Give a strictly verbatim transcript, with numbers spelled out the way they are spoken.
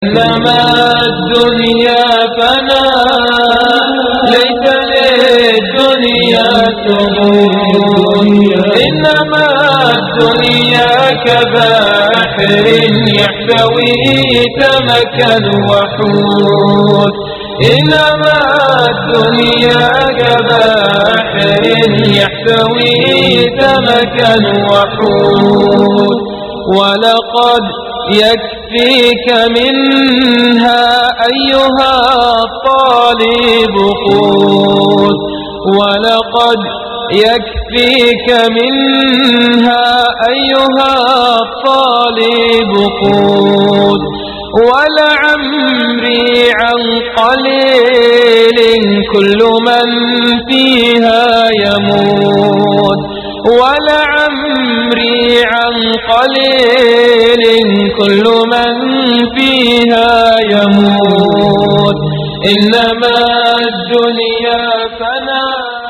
إنما الدنيا فناء ليس للدنيا ثبوت. إنما الدنيا كبحر يحتوي سمكا وحوت. إنما الدنيا كبحر يحتوي سمكا وحوت. ولقد يكفيك منها أيها الطالب قوت. ولقد يكفيك منها أيها الطالب قوت. ولعمري عن قليل كل من فيها يموت. ولعمري عن قليل كل من فيها يموت. إنما الدنيا فناء